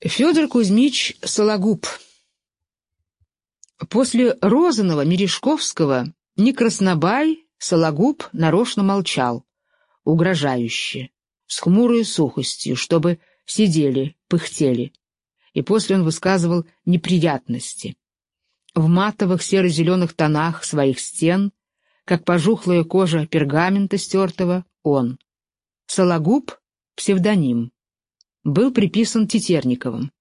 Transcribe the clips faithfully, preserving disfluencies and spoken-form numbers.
Федор Кузьмич Сологуб. После Розанова, Мережковского ни Краснобай, Сологуб нарочно молчал, угрожающе, с хмурой сухостью, чтобы сидели, пыхтели. И после он высказывал неприятности. В матовых серо-зеленых тонах своих стен, как пожухлая кожа пергамента стертого, он. Сологуб — псевдоним. Был приписан Тетерниковым.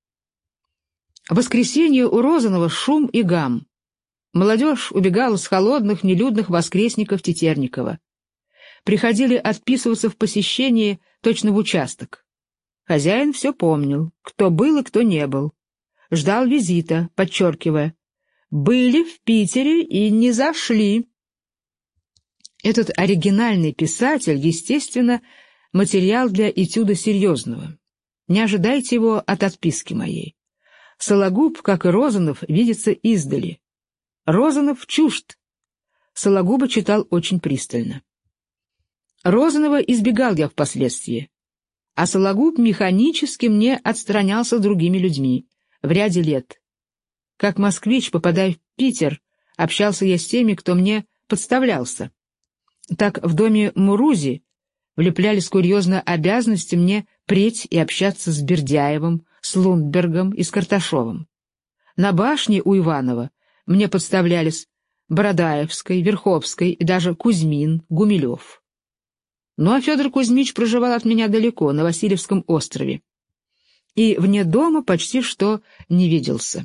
В воскресенье у Розанова шум и гам. Молодежь убегала с холодных, нелюдных воскресников Тетерникова. Приходили отписываться в посещении точно в участок. Хозяин все помнил, кто был и кто не был. Ждал визита, подчеркивая: «Были в Питере и не зашли». Этот оригинальный писатель, естественно, материал для этюда серьезного. Не ожидайте его от отписки моей. Сологуб, как и Розанов, видится издали. Розанов чужд. Сологуба читал очень пристально. Розанова избегал я впоследствии, а Сологуб механически мне отстранялся другими людьми в ряде лет. Как москвич, попадая в Питер, общался я с теми, кто мне подставлялся. Так в доме Мурузи влеплялись курьезно обязанности мне преть и общаться с Бердяевым, с Лундбергом и с Карташовым. На башне у Иванова мне подставлялись Бородаевской, Верховской и даже Кузьмин, Гумилев. Ну а Федор Кузьмич проживал от меня далеко, на Васильевском острове, и вне дома почти что не виделся.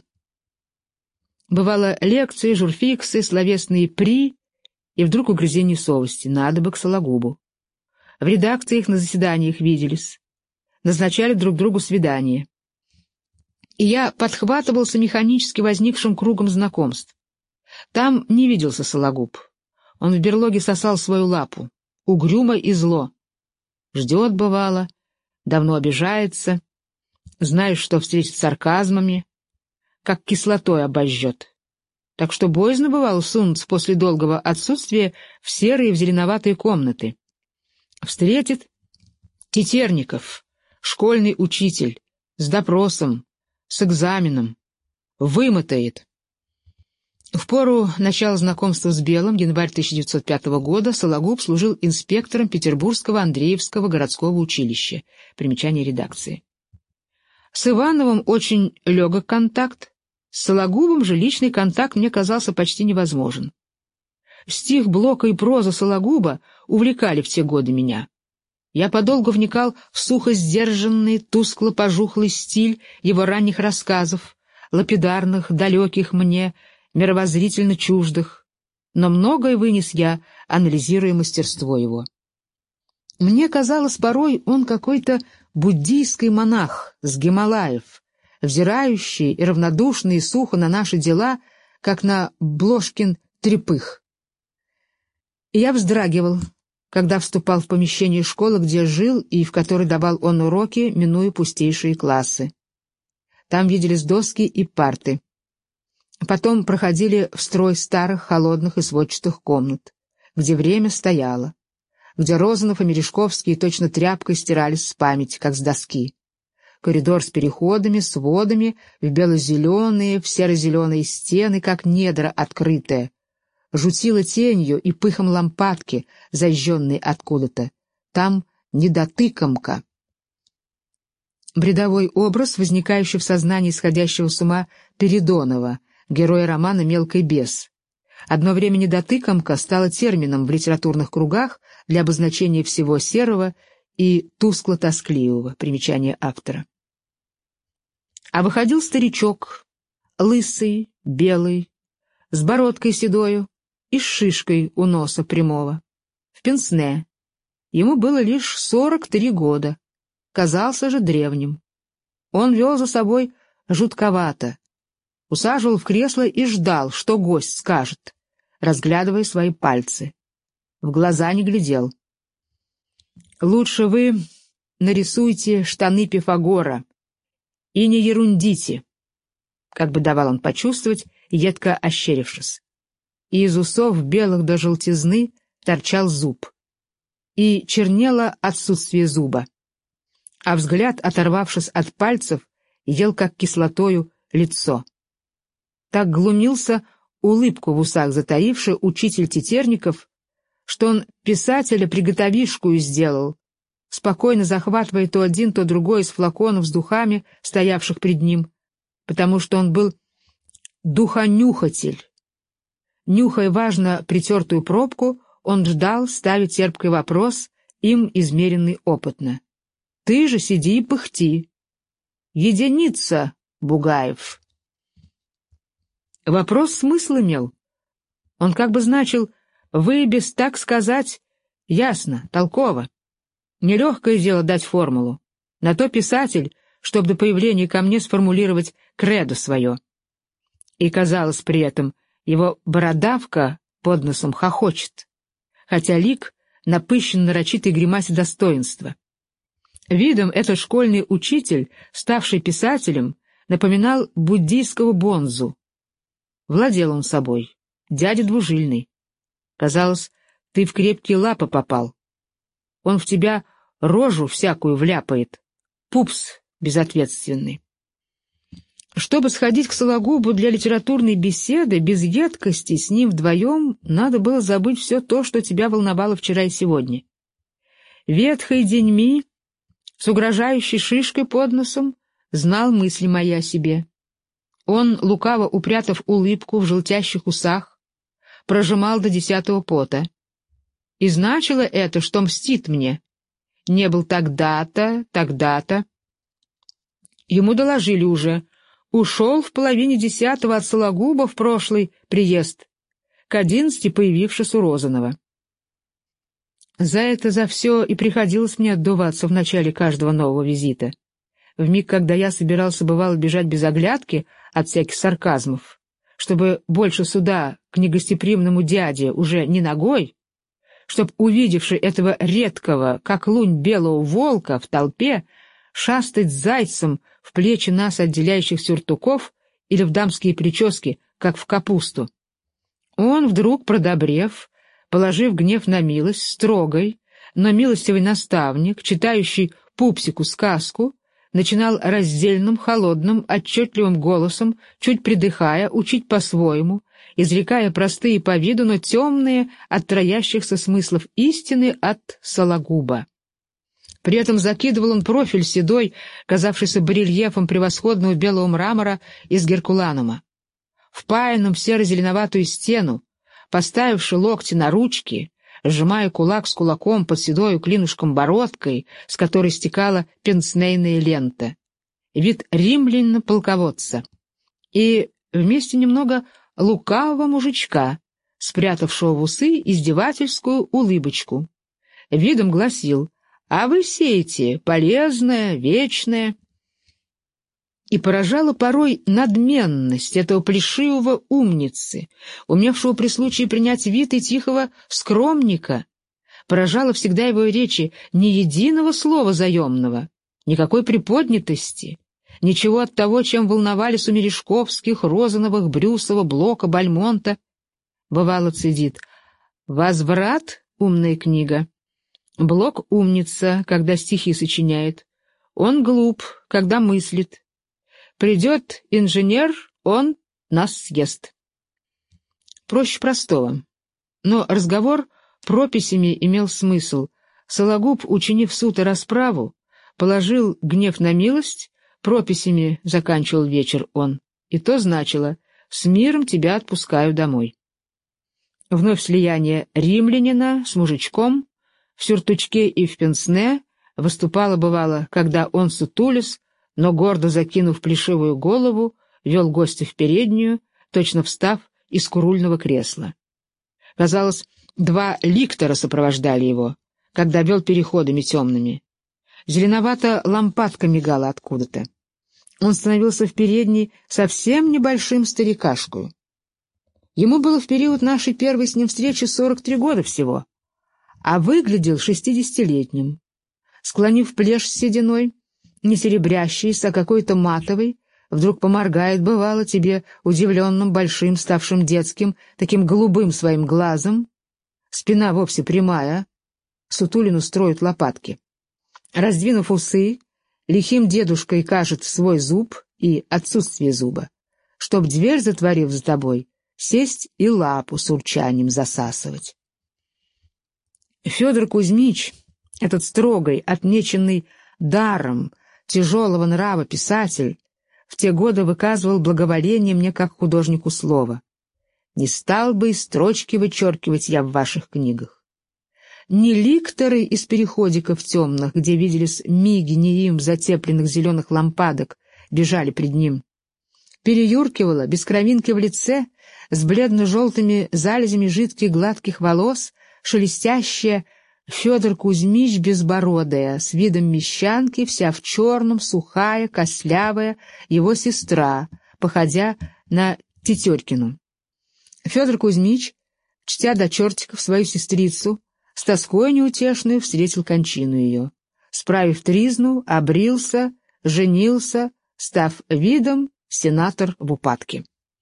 Бывало, лекции, журфиксы, словесные при, и вдруг угрызение совести: надо бы к Сологубу. В редакциях на заседаниях виделись, назначали друг другу свидания. И я подхватывался механически возникшим кругом знакомств. Там не виделся Сологуб. Он в берлоге сосал свою лапу, угрюмо и зло. Ждет, бывало, давно обижается, знаешь, что встретит сарказмами, как кислотой обожжет. Так что боязно бывало сунуться после долгого отсутствия в серые, в зеленоватые комнаты. Встретит Тетерников, школьный учитель, с допросом, с экзаменом, вымотает. В пору начала знакомства с Белым, январь тысяча девятьсот пятого года, Сологуб служил инспектором Петербургского Андреевского городского училища. Примечание редакции. С Ивановым очень легок контакт, с Сологубом же личный контакт мне казался почти невозможен. Стих, Блока и проза Сологуба увлекали в те годы меня. Я подолгу вникал в сухо сдержанный, тускло-пожухлый стиль его ранних рассказов, лапидарных, далеких мне, мировоззрительно чуждых, но многое вынес я, анализируя мастерство его. Мне казалось, порой он какой-то буддийский монах с Гималаев, взирающий и равнодушный и сухо на наши дела, как на Блошкин трепых. И я вздрагивал, когда вступал в помещение школы, где жил и в которой давал он уроки, минуя пустейшие классы. Там виделись доски и парты. Потом проходили в строй старых, холодных и сводчатых комнат, где время стояло, где Розанов и Мережковский точно тряпкой стирались с памяти, как с доски. Коридор с переходами, сводами, в бело-зеленые, в серо-зеленые стены, как недра открытые, жутило тенью и пыхом лампадки, зажженной откуда-то. Там недотыкомка. Бредовой образ, возникающий в сознании сходящего с ума Передонова, героя романа «Мелкий бес». Одно время недотыкомка стала термином в литературных кругах для обозначения всего серого и тускло-тоскливого. Примечание автора. А выходил старичок, лысый, белый, с бородкой седою и с шишкой у носа прямого, в пенсне. Ему было лишь сорок три года, казался же древним. Он вел за собой жутковато, усаживал в кресло и ждал, что гость скажет, разглядывая свои пальцы. В глаза не глядел. «Лучше вы нарисуйте штаны Пифагора и не ерундите», как бы давал он почувствовать, едко ощерившись. И из усов белых до желтизны торчал зуб, и чернело отсутствие зуба, а взгляд, оторвавшись от пальцев, ел как кислотою лицо. Так глумился, улыбку в усах затаивший учитель Тетерников, что он писателя приготовишкую сделал, спокойно захватывая то один, то другой из флаконов с духами, стоявших пред ним, потому что он был духонюхатель. Нюхая важно притертую пробку, он ждал, ставя терпкий вопрос, им измеренный опытно. «Ты же сиди и пыхти». «Единица, Бугаев». Вопрос смысл имел. Он как бы значил: «Вы без так сказать, ясно, толково». Нелегкое дело дать формулу. На то писатель, чтобы до появления ко мне сформулировать кредо свое. И, казалось, при этом его бородавка под носом хохочет, хотя лик напыщен нарочитой гримасе достоинства. Видом этот школьный учитель, ставший писателем, напоминал буддийского бонзу. Владел он собой, дядя двужильный. Казалось, ты в крепкие лапы попал. Он в тебя рожу всякую вляпает, пупс безответственный. Чтобы сходить к Сологубу для литературной беседы, без едкости, с ним вдвоем, надо было забыть все то, что тебя волновало вчера и сегодня. Ветхой деньми, с угрожающей шишкой под носом, знал мысли мои о себе. Он, лукаво упрятав улыбку в желтящих усах, прожимал до десятого пота. И значило это, что мстит мне. Не был тогда-то, тогда-то. Ему доложили уже. Ушел в половине десятого от Сологуба в прошлый приезд, к одиннадцати появившись у Розанова. За это, за все и приходилось мне отдуваться в начале каждого нового визита. В миг, когда я собирался, бывало, бежать без оглядки от всяких сарказмов, чтобы больше сюда, к негостеприимному дяде, уже не ногой, чтоб, увидевший этого редкого, как лунь белого волка в толпе, шастать зайцем в плечи нас отделяющих сюртуков или в дамские прически, как в капусту. Он, вдруг продобрев, положив гнев на милость, строгой, но милостивый наставник, читающий пупсику сказку, начинал раздельным, холодным, отчетливым голосом, чуть придыхая, учить по-своему, изрекая простые по виду, но темные от троящихся смыслов истины от Сологуба. При этом закидывал он профиль седой, казавшийся барельефом превосходного белого мрамора из Геркуланума. Впаянным в серо-зеленоватую стену, поставивши локти на ручки, сжимая кулак с кулаком под седою клинушком бородкой, с которой стекала пенснейная лента. Вид римлянина-полководца. И вместе немного лукавого мужичка, спрятавшего в усы издевательскую улыбочку. Видом гласил: «А вы сеете полезное, вечное». И поражала порой надменность этого плешивого умницы, умевшего при случае принять вид и тихого скромника. Поражала всегда его речи ни единого слова заемного, никакой приподнятости, ничего от того, чем волновались у Мережковских, Розановых, Брюсова, Блока, Бальмонта. Бывало, цедит: «Возврат, умная книга». Блок — умница, когда стихи сочиняет. Он глуп, когда мыслит. Придет инженер, он нас съест. Проще простого. Но разговор прописями имел смысл. Сологуб, учинив суд и расправу, положил гнев на милость, прописями заканчивал вечер он. И то значило: «С миром тебя отпускаю домой». Вновь слияние римлянина с мужичком, в сюртучке и в пенсне, выступало бывало, когда он, сутулис, но гордо закинув плешивую голову, вел гостя в переднюю, точно встав из курульного кресла. Казалось, два ликтора сопровождали его, когда вел переходами темными. Зеленовато лампадка мигала откуда-то. Он становился в передней совсем небольшим старикашкою. Ему было в период нашей первой с ним встречи сорок три года всего, а выглядел шестидесятилетним. Склонив плешь с сединой, не серебрящийся, а какой-то матовый, вдруг поморгает, бывало, тебе удивленным, большим, ставшим детским, таким голубым своим глазом. Спина вовсе прямая, сутулину строят лопатки. Раздвинув усы, лихим дедушкой кажет свой зуб и отсутствие зуба, чтоб дверь, затворив за тобой, сесть и лапу с урчанием засасывать. Федор Кузьмич, этот строгой, отмеченный даром тяжелого нрава писатель, в те годы выказывал благоволение мне как художнику слова. Не стал бы и строчки вычеркивать я в ваших книгах. Не ликторы из переходиков темных, где виделись миги не им затепленных зеленых лампадок, бежали пред ним. Переюркивала, без кровинки в лице, с бледно-желтыми залезями жидких гладких волос, шелестящая Федор Кузьмич безбородая, с видом мещанки, вся в черном, сухая, костлявая, его сестра, походя на Тетерькину. Федор Кузьмич, чтя до чертиков свою сестрицу, с тоской неутешную встретил кончину ее. Справив тризну, обрился, женился, став видом сенатор в упадке.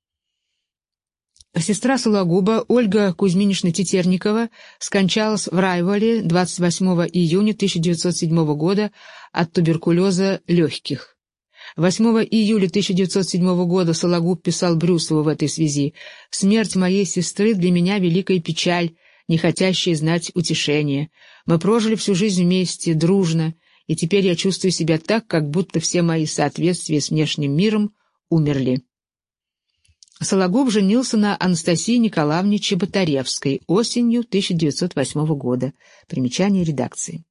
Сестра Сологуба, Ольга Кузьминишна Тетерникова, скончалась в Райволе двадцать восьмого июня тысяча девятьсот седьмого года от туберкулеза легких. восьмого июля тысяча девятьсот седьмого года Сологуб писал Брюсову в этой связи: «Смерть моей сестры для меня великая печаль, не хотящая знать утешения. Мы прожили всю жизнь вместе, дружно, и теперь я чувствую себя так, как будто все мои соответствия с внешним миром умерли». Сологуб женился на Анастасии Николаевне Чеботаревской осенью тысяча девятьсот восьмого года. Примечание редакции.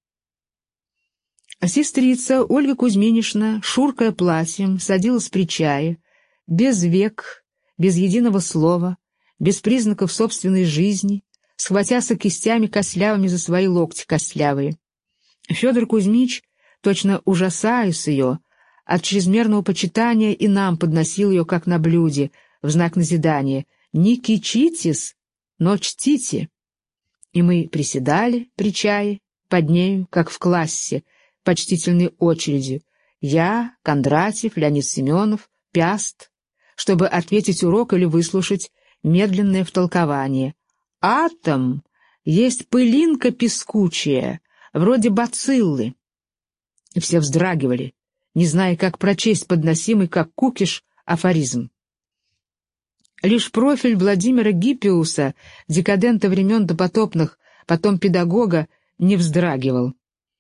Сестрица Ольга Кузьминишна, шуркая платьем, садилась при чае, без век, без единого слова, без признаков собственной жизни, схватяся кистями костлявыми за свои локти костлявые. Федор Кузьмич, точно ужасаясь ее, от чрезмерного почитания и нам подносил ее как на блюде, в знак назидания: «Не кичитесь, но чтите». И мы приседали при чае, под нею, как в классе, почтительной очередью, я, Кондратьев, Леонид Семенов, Пяст, чтобы ответить урок или выслушать медленное втолкование. Атом есть пылинка пескучая, вроде бациллы. И все вздрагивали, не зная, как прочесть подносимый, как кукиш, афоризм. Лишь профиль Владимира Гиппиуса, декадента времен допотопных, потом педагога, не вздрагивал.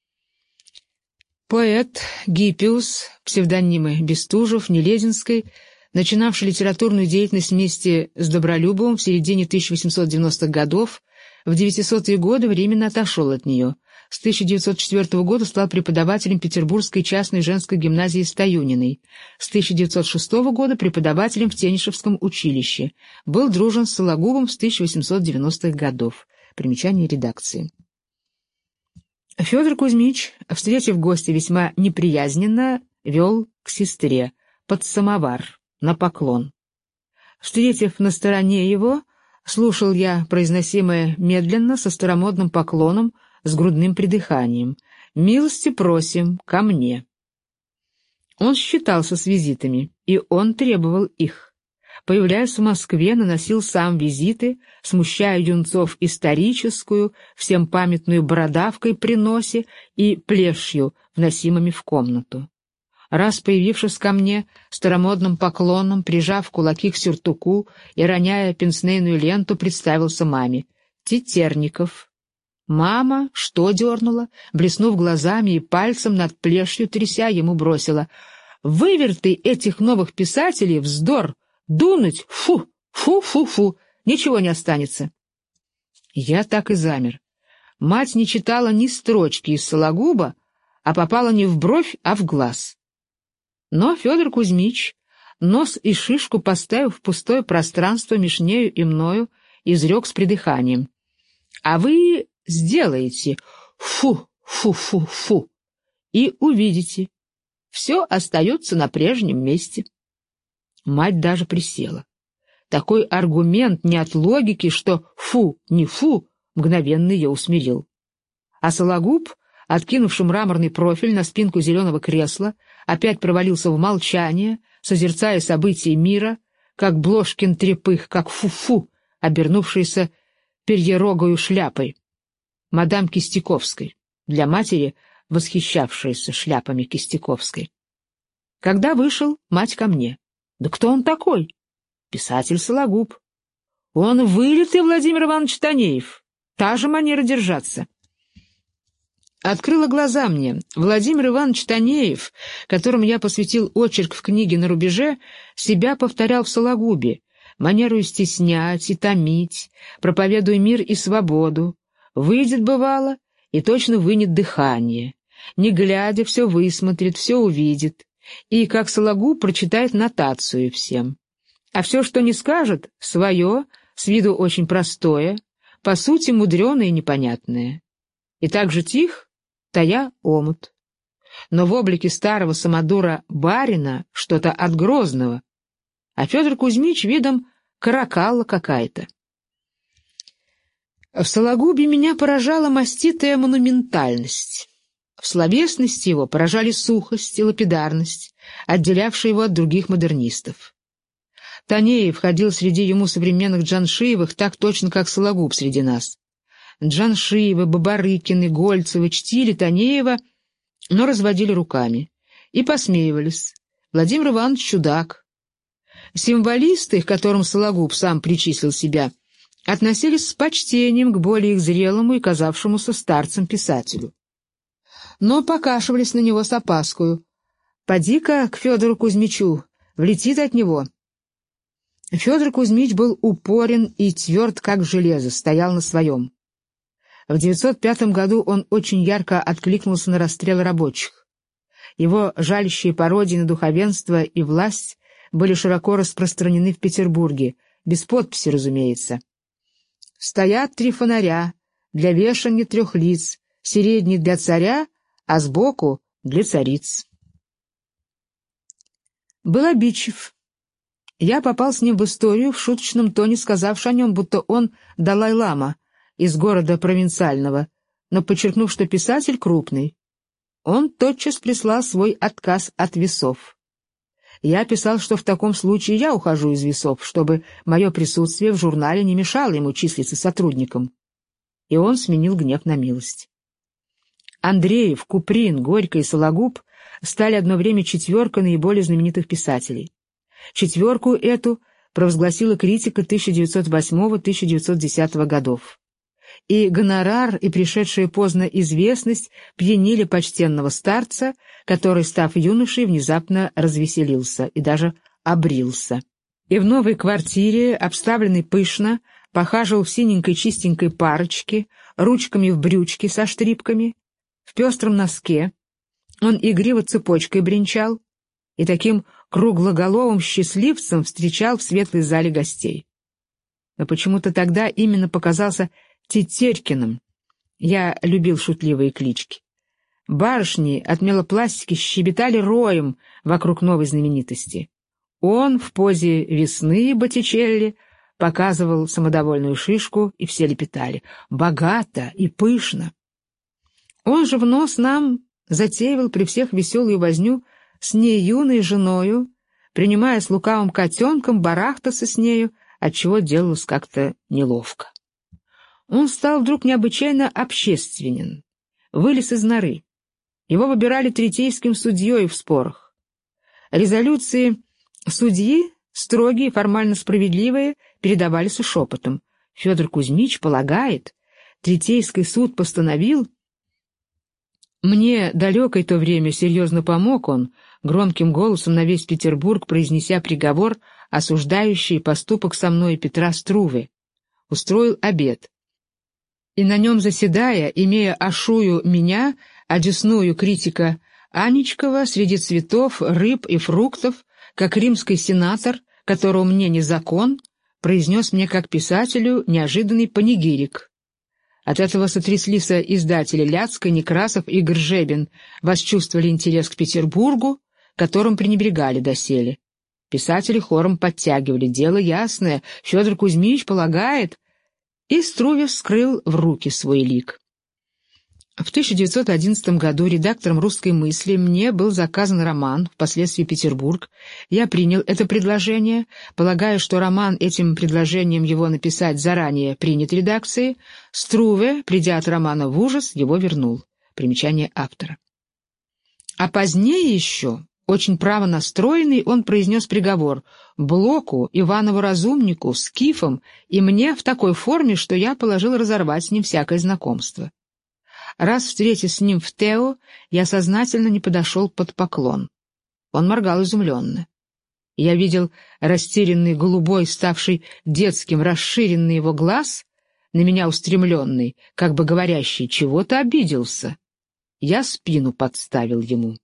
Поэт Гиппиус, псевдонимы Бестужев, Нелезинской, начинавший литературную деятельность вместе с Добролюбовым в середине тысяча восемьсот девяностых годов, в девятисотые годы временно отошел от нее. С тысяча девятьсот четвёртого года стал преподавателем Петербургской частной женской гимназии Стоюниной. С тысяча девятьсот шестого года преподавателем в Тенишевском училище. Был дружен с Сологубом с тысяча восемьсот девяностых годов. Примечание редакции. Федор Кузьмич, встретив гостя весьма неприязненно, вел к сестре под самовар, на поклон. Встретив на стороне его, слушал я произносимое медленно, со старомодным поклоном, с грудным придыханием: «Милости просим ко мне». Он считался с визитами, и он требовал их. Появляясь в Москве, наносил сам визиты, смущая юнцов историческую, всем памятную бородавкой при носе и плешью, вносимыми в комнату. Раз появившись ко мне, старомодным поклоном, прижав кулаки к сюртуку и роняя пенснейную ленту, представился маме: «Тетерников». Мама что дернула, блеснув глазами и пальцем над плешью тряся, ему бросила: «Выверты этих новых писателей, вздор! Дунуть! Фу! Фу-фу-фу! Ничего не останется!» Я так и замер. Мать не читала ни строчки из Сологуба, а попала не в бровь, а в глаз. Но Федор Кузьмич, нос и шишку поставив в пустое пространство меж нею и мною, изрек с придыханием: «А вы сделаете фу-фу-фу-фу, и увидите, все остается на прежнем месте». Мать даже присела. Такой аргумент не от логики, что фу, не фу, мгновенно ее усмирил. А Сологуб, откинувший мраморный профиль на спинку зеленого кресла, опять провалился в молчание, созерцая события мира, как Блошкин трепых, как фу-фу, обернувшийся перьерогою шляпой мадам Кистяковской, для матери восхищавшаяся шляпами Кистяковской. Когда вышел, мать ко мне. «Да кто он такой?» «Писатель Сологуб». «Он вылитый Владимир Иванович Танеев. Та же манера держаться». Открыла глаза мне. Владимир Иванович Танеев, которому я посвятил очерк в книге «На рубеже», себя повторял в Сологубе, манеру стеснять и томить, проповедуя мир и свободу. Выйдет, бывало, и точно вынет дыхание. Не глядя, все высмотрит, все увидит. И, как Сологуб, прочитает нотацию всем. А все, что не скажет, свое, с виду очень простое, по сути мудреное и непонятное. И так же тих, тая омут. Но в облике старого самодура барина что-то от Грозного, а Федор Кузьмич видом каракалла какая-то. В Сологубе меня поражала маститая монументальность. В словесности его поражали сухость и лапидарность, отделявшие его от других модернистов. Танеев ходил среди ему современных Джаншиевых так точно, как Сологуб среди нас. Джаншиевы, Бабарыкины, Гольцевы чтили Танеева, но разводили руками и посмеивались. Владимир Иванович чудак. Символисты, к которым Сологуб сам причислил себя, относились с почтением к более их зрелому и казавшемуся старцем писателю. Но покашивались на него с опаскою. «Поди-ка к Федору Кузьмичу, влетит от него». Федор Кузьмич был упорен и тверд, как железо, стоял на своем. В девятьсот пятом году он очень ярко откликнулся на расстрел рабочих. Его жалящие пародии на духовенство и власть были широко распространены в Петербурге, без подписи, разумеется. «Стоят три фонаря, для вешания трех лиц, средний для царя, а сбоку для цариц». Был обидчив. Я попал с ним в историю, в шуточном тоне сказавши о нем, будто он Далай-лама из города провинциального, но подчеркнув, что писатель крупный. Он тотчас прислал свой отказ от весов. Я писал, что в таком случае я ухожу из весов, чтобы мое присутствие в журнале не мешало ему числиться сотрудником. И он сменил гнев на милость. Андреев, Куприн, Горько и Сологуб стали одно время четверкой наиболее знаменитых писателей. Четверку эту провозгласила критика тысяча девятьсот восьмого — тысяча девятьсот десятого годов. И гонорар, и пришедшая поздно известность пьянили почтенного старца, который, став юношей, внезапно развеселился и даже обрился. И в новой квартире, обставленной пышно, похаживал в синенькой чистенькой парочке, ручками в брючке со штрипками, в пестром носке. Он игриво цепочкой бренчал и таким круглоголовым счастливцем встречал в светлой зале гостей. Но почему-то тогда именно показался Тетерькиным. Я любил шутливые клички. Барышни от мелопластики щебетали роем вокруг новой знаменитости. Он в позе весны Боттичелли показывал самодовольную шишку, и все лепетали: «Богато и пышно». Он же в нос нам затеивал при всех веселую возню с ней юной женою, принимая с лукавым котенком барахтаться с нею, отчего делалось как-то неловко. Он стал вдруг необычайно общественен, вылез из норы. Его выбирали третейским судьей в спорах. Резолюции судьи, строгие, формально справедливые, передавались шепотом. Федор Кузьмич полагает, третейский суд постановил. Мне далекое то время серьезно помог он, громким голосом на весь Петербург произнеся приговор, осуждающий поступок со мной Петра Струве. Устроил обед. И на нем заседая, имея ошую меня, одесную критика Аничкова среди цветов, рыб и фруктов, как римский сенатор, которого мне не закон, произнес мне как писателю неожиданный панигирик. От этого сотряслись издатели Ляцкой, Некрасов и Гржебин, восчувствовали интерес к Петербургу, которым пренебрегали доселе. Писатели хором подтягивали: «Дело ясное, Федор Кузьмич полагает», и Струве вскрыл в руки свой лик. В тысяча девятьсот одиннадцатом году редактором «Русской мысли» мне был заказан роман, впоследствии «Петербург». Я принял это предложение, полагая, что роман этим предложением его написать заранее принят редакцией. Струве, придя от романа в ужас, его вернул. Примечание автора. А позднее еще, очень правонастроенный, он произнес приговор Блоку, Иванову-разумнику, скифам и мне в такой форме, что я положил разорвать с ним всякое знакомство. Раз встретясь с ним в Тео, я сознательно не подошел под поклон. Он моргал изумленно. Я видел растерянный голубой, ставший детским, расширенный его глаз, на меня устремленный, как бы говорящий: «Чего ты обиделся?» Я спину подставил ему.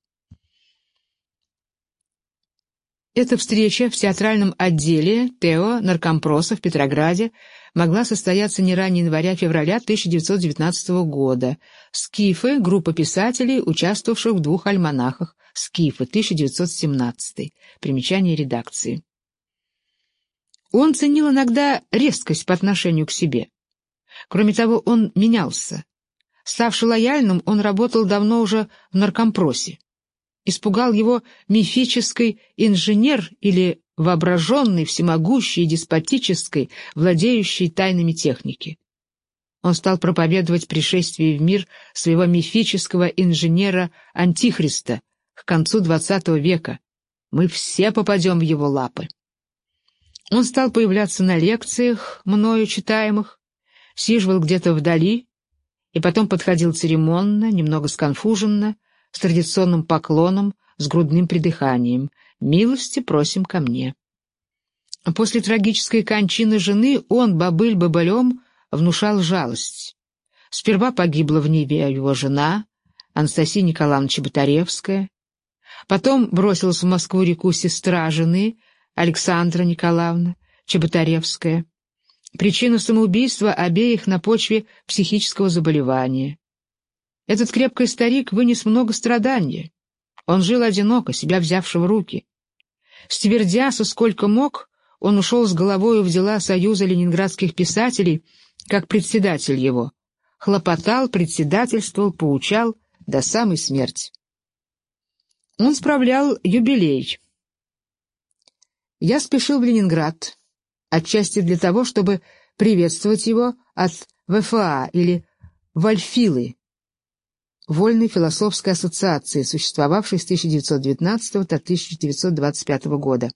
Эта встреча в театральном отделе Тео наркомпроса в Петрограде могла состояться не ранее января-февраля тысяча девятьсот девятнадцатого года. «Скифы» — группа писателей, участвовавших в двух альманахах. «Скифы», тысяча девятьсот семнадцатый. Примечание редакции. Он ценил иногда резкость по отношению к себе. Кроме того, он менялся. Ставший лояльным, он работал давно уже в наркомпросе. Испугал его мифический инженер или воображенный, всемогущий и деспотический, владеющий тайнами техники. Он стал проповедовать пришествие в мир своего мифического инженера-антихриста к концу двадцатого века. Мы все попадем в его лапы. Он стал появляться на лекциях, мною читаемых, сиживал где-то вдали и потом подходил церемонно, немного сконфуженно, с традиционным поклоном, с грудным придыханием: «Милости просим ко мне». После трагической кончины жены он, бобыль бобылем, внушал жалость. Сперва погибла в Неве его жена, Анастасия Николаевна Чеботаревская. Потом бросилась в Москву-реку сестра жены, Александра Николаевна Чеботаревская. Причина самоубийства обеих на почве психического заболевания. Этот крепкий старик вынес много страданий. Он жил одиноко, себя взявши в руки. Ствердяся сколько мог, он ушел с головою в дела Союза ленинградских писателей, как председатель его. Хлопотал, председательствовал, поучал до самой смерти. Он справлял юбилей. Я спешил в Ленинград, отчасти для того, чтобы приветствовать его от ВФА или Вальфилы, Вольной философской ассоциации, существовавшей с тысяча девятьсот девятнадцатого по тысяча девятьсот двадцать пятого года,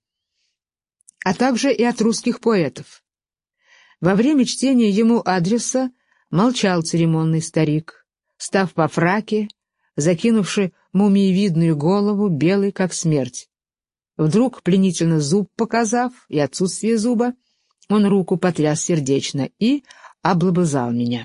а также и от русских поэтов. Во время чтения ему адреса молчал церемонный старик, став по фраке, закинувши мумиевидную голову, белый как смерть. Вдруг, пленительно зуб показав и отсутствие зуба, он руку потряс сердечно и облобызал меня.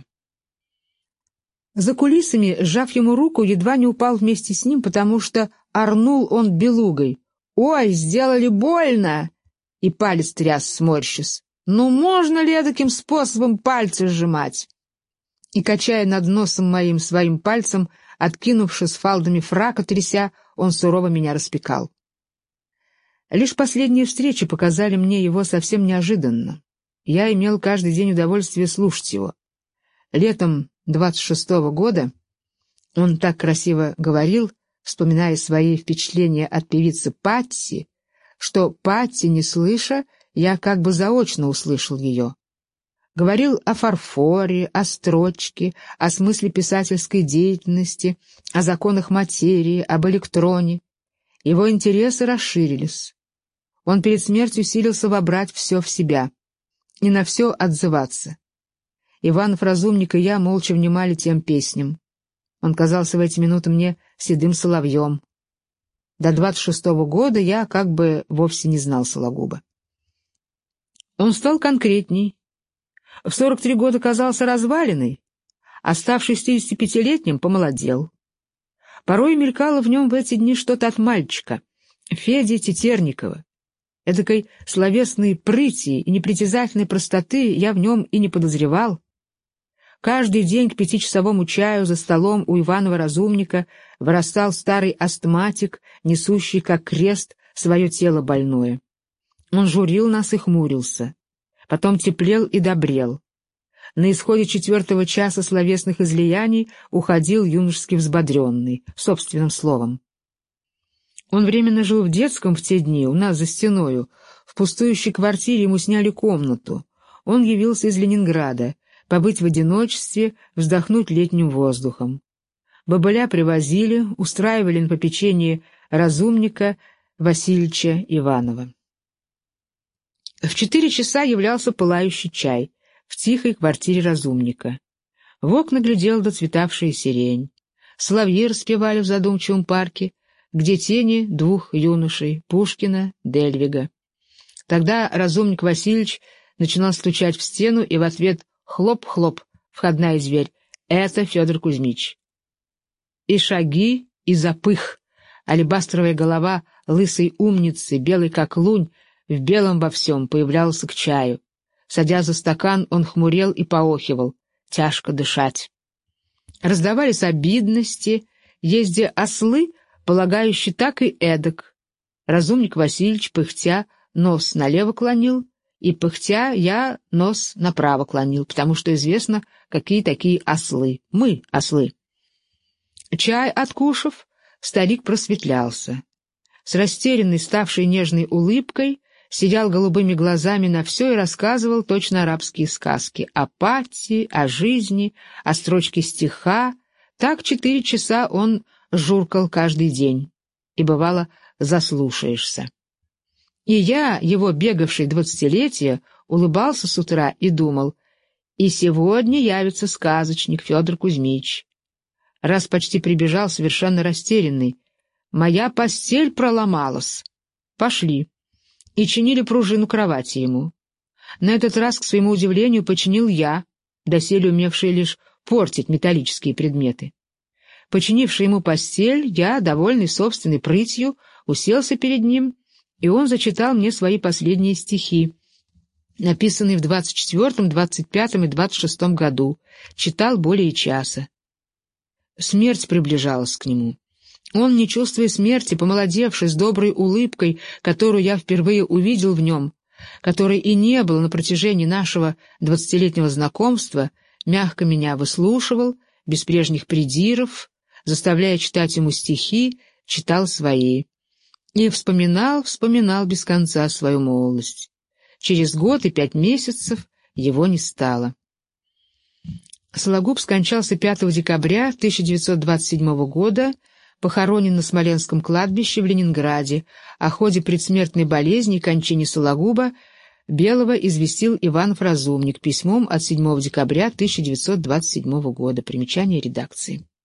За кулисами, сжав ему руку, едва не упал вместе с ним, потому что орнул он белугой: «Ой, сделали больно!» И палец тряс, сморщис. «Ну можно ли таким способом пальцы сжимать?» И, качая над носом моим своим пальцем, откинувшись фалдами фрака, тряся, он сурово меня распекал. Лишь последние встречи показали мне его совсем неожиданно. Я имел каждый день удовольствие слушать его. Летом двадцать шестого года он так красиво говорил, вспоминая свои впечатления от певицы Патти, что Патти, не слыша, я как бы заочно услышал ее. Говорил о фарфоре, о строчке, о смысле писательской деятельности, о законах материи, об электроне. Его интересы расширились. Он перед смертью силился вобрать все в себя и на все отзываться. Иванов-разумник и я молча внимали тем песням. Он казался в эти минуты мне седым соловьем. До двадцать шестого года я как бы вовсе не знал Сологуба. Он стал конкретней. В сорок три года казался развалиной, а став шестидесятипятилетним, помолодел. Порой мелькало в нем в эти дни что-то от мальчика, Феди Тетерникова. Эдакой словесной прыти и непритязательной простоты я в нем и не подозревал. Каждый день к пятичасовому чаю за столом у Иванова-разумника вырастал старый астматик, несущий как крест свое тело больное. Он журил нас и хмурился, потом теплел и добрел. На исходе четвертого часа словесных излияний уходил юношески взбодренный, собственным словом. Он временно жил в детском в те дни, у нас за стеною. В пустующей квартире ему сняли комнату. Он явился из Ленинграда, побыть в одиночестве, вздохнуть летним воздухом. Бобыля привозили, устраивали на попечении разумника Васильича Иванова. В четыре часа являлся пылающий чай в тихой квартире разумника. В окна глядела доцветавшая сирень. Соловьи распевали в задумчивом парке, где тени двух юношей — Пушкина, Дельвига. Тогда разумник Васильич начинал стучать в стену, и в ответ хлоп-хлоп входная дверь. Это Федор Кузьмич. И шаги, и запых. Алебастровая голова лысой умницы, белой как лунь, в белом во всем, появлялся к чаю. Садя за стакан, он хмурел и поохивал. Тяжко дышать. Раздавались обидности, езде ослы, полагающие так и эдак. Разумник Васильич, пыхтя, нос налево клонил, и, пыхтя, я нос направо клонил, потому что известно, какие такие ослы. Мы — ослы. Чай откушав, старик просветлялся. С растерянной, ставшей нежной улыбкой, сидел голубыми глазами на все и рассказывал точно арабские сказки о пати, о жизни, о строчке стиха. Так четыре часа он журкал каждый день, и, бывало, заслушаешься. И я, его бегавший двадцатилетие, улыбался с утра и думал, и сегодня явится сказочник Федор Кузьмич. Раз почти прибежал совершенно растерянный. Моя постель проломалась. Пошли. И чинили пружину кровати ему. На этот раз, к своему удивлению, починил я, доселе умевший лишь портить металлические предметы. Починивший ему постель, я, довольный собственной прытью, уселся перед ним, и он зачитал мне свои последние стихи, написанные в двадцать четвёртом, двадцать пятом и двадцать шестом году. Читал более часа. Смерть приближалась к нему. Он, не чувствуя смерти, помолодевший, с доброй улыбкой, которую я впервые увидел в нем, которой и не было на протяжении нашего двадцатилетнего знакомства, мягко меня выслушивал, без прежних придиров, заставляя читать ему стихи, читал свои. И вспоминал, вспоминал без конца свою молодость. Через год и пять месяцев его не стало. Сологуб скончался пятого декабря тысяча девятьсот двадцать седьмого года, похоронен на Смоленском кладбище в Ленинграде. О ходе предсмертной болезни и кончине Сологуба Белого известил Иванов-Разумник письмом от седьмого декабря тысяча девятьсот двадцать седьмого года. Примечание редакции.